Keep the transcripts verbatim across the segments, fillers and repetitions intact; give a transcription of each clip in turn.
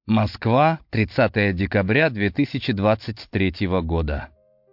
Москва, тридцатое декабря две тысячи двадцать третьего года.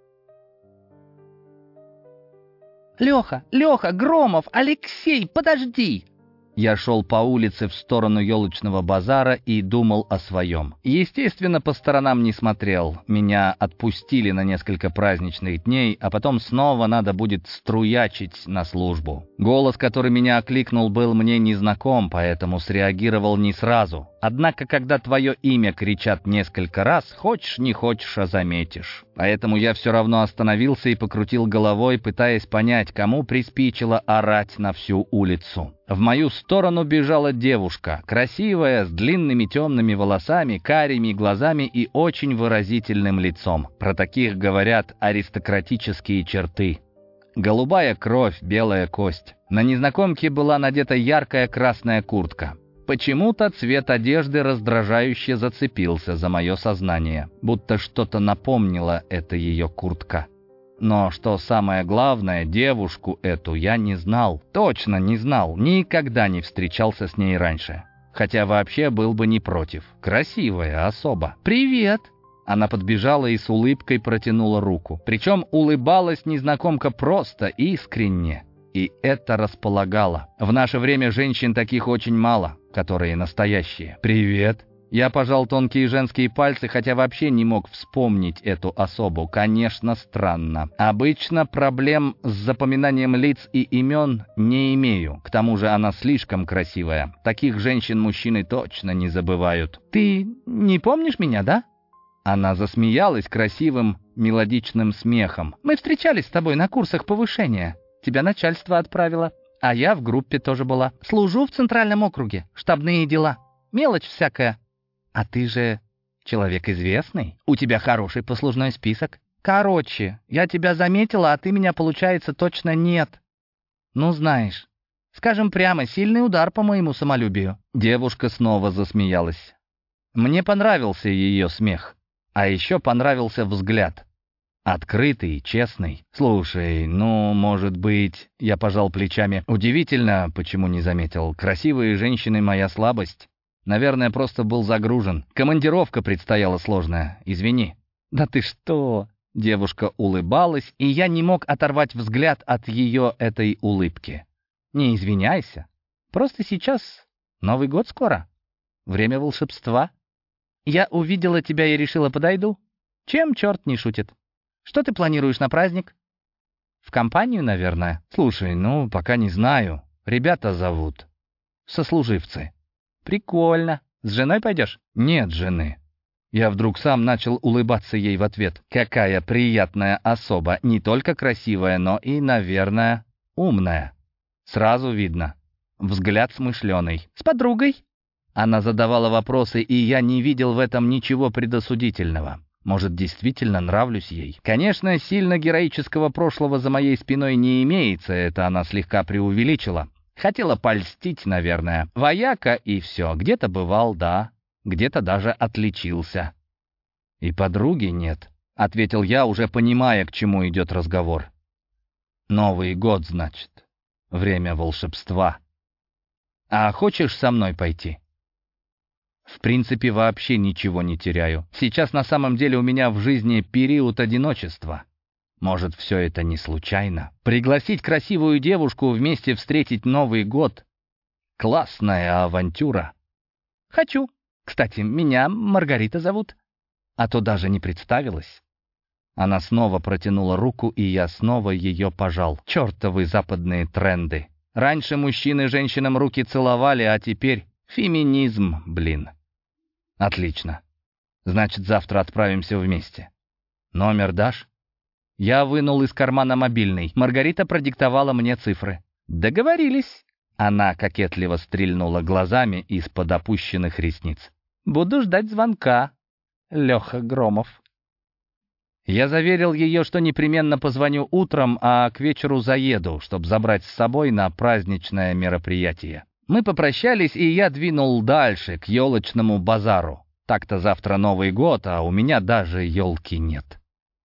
«Леха, Леха, Громов, Алексей, подожди!» Я шел по улице в сторону елочного базара и думал о своем. Естественно, по сторонам не смотрел. Меня отпустили на несколько праздничных дней, а потом снова надо будет струячить на службу. Голос, который меня окликнул, был мне незнаком, поэтому среагировал не сразу. Однако, когда твое имя кричат несколько раз, хочешь не хочешь, а заметишь. Поэтому я все равно остановился и покрутил головой, пытаясь понять, кому приспичило орать на всю улицу. В мою сторону бежала девушка, красивая, с длинными темными волосами, карими глазами и очень выразительным лицом. Про таких говорят аристократические черты. Голубая кровь, белая кость. На незнакомке была надета яркая красная куртка. Почему-то цвет одежды раздражающе зацепился за мое сознание, будто что-то напомнило эта ее куртка. Но что самое главное, девушку эту я не знал. Точно не знал, никогда не встречался с ней раньше. Хотя вообще был бы не против. Красивая особа. «Привет!» Она подбежала и с улыбкой протянула руку. Причем улыбалась незнакомка просто, искренне. И это располагало. В наше время женщин таких очень мало, которые настоящие. «Привет!» Я пожал тонкие женские пальцы, хотя вообще не мог вспомнить эту особу. Конечно, странно. Обычно проблем с запоминанием лиц и имен не имею. К тому же она слишком красивая. Таких женщин мужчины точно не забывают. «Ты не помнишь меня, да?» Она засмеялась красивым, мелодичным смехом. «Мы встречались с тобой на курсах повышения. Тебя начальство отправило. А я в группе тоже была. Служу в Центральном округе. Штабные дела. Мелочь всякая. А ты же человек известный. У тебя хороший послужной список. Короче, я тебя заметила, а ты меня, получается, точно нет. Ну, знаешь, скажем прямо, сильный удар по моему самолюбию». Девушка снова засмеялась. Мне понравился ее смех. А еще понравился взгляд. Открытый, честный. «Слушай, ну, может быть...» Я пожал плечами. «Удивительно, почему не заметил. Красивые женщины — моя слабость. Наверное, просто был загружен. Командировка предстояла сложная. Извини». «Да ты что?» Девушка улыбалась, и я не мог оторвать взгляд от ее этой улыбки. «Не извиняйся. Просто сейчас Новый год скоро. Время волшебства. Я увидела тебя и решила, подойду. Чем черт не шутит? Что ты планируешь на праздник? В компанию, наверное. Слушай, ну, пока не знаю. Ребята зовут. Сослуживцы». «Прикольно. С женой пойдешь?» «Нет жены». Я вдруг сам начал улыбаться ей в ответ. Какая приятная особа. Не только красивая, но и, наверное, умная. Сразу видно. Взгляд смышленый. «С подругой?» Она задавала вопросы, и я не видел в этом ничего предосудительного. Может, действительно нравлюсь ей? Конечно, сильно героического прошлого за моей спиной не имеется, это она слегка преувеличила. Хотела польстить, наверное. Вояка и все. Где-то бывал, да. Где-то даже отличился. «И подруги нет», — ответил я, уже понимая, к чему идет разговор. «Новый год, значит. Время волшебства. А хочешь со мной пойти?» В принципе, вообще ничего не теряю. Сейчас на самом деле у меня в жизни период одиночества. Может, все это не случайно? Пригласить красивую девушку вместе встретить Новый год — классная авантюра. «Хочу. Кстати, меня Маргарита зовут. А то даже не представилась». Она снова протянула руку, и я снова ее пожал. Чертовы западные тренды. Раньше мужчины женщинам руки целовали, а теперь феминизм, блин. Отлично. Значит, завтра отправимся вместе. Номер дашь? Я вынул из кармана мобильный. Маргарита продиктовала мне цифры. «Договорились». Она кокетливо стрельнула глазами из-под опущенных ресниц. «Буду ждать звонка, Леха Громов». Я заверил ее, что непременно позвоню утром, а к вечеру заеду, чтобы забрать с собой на праздничное мероприятие. Мы попрощались, и я двинул дальше, к елочному базару. Так-то завтра Новый год, а у меня даже елки нет.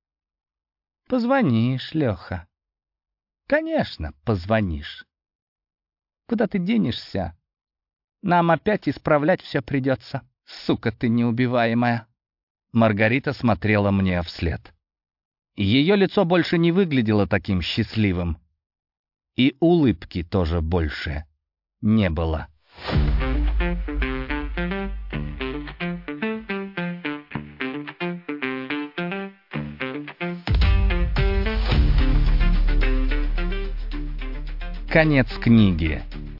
«Позвонишь, Леха». «Конечно, позвонишь. Куда ты денешься? Нам опять исправлять все придется. Сука ты неубиваемая!» Маргарита смотрела мне вслед. Ее лицо больше не выглядело таким счастливым. И улыбки тоже больше не было. Конец книги.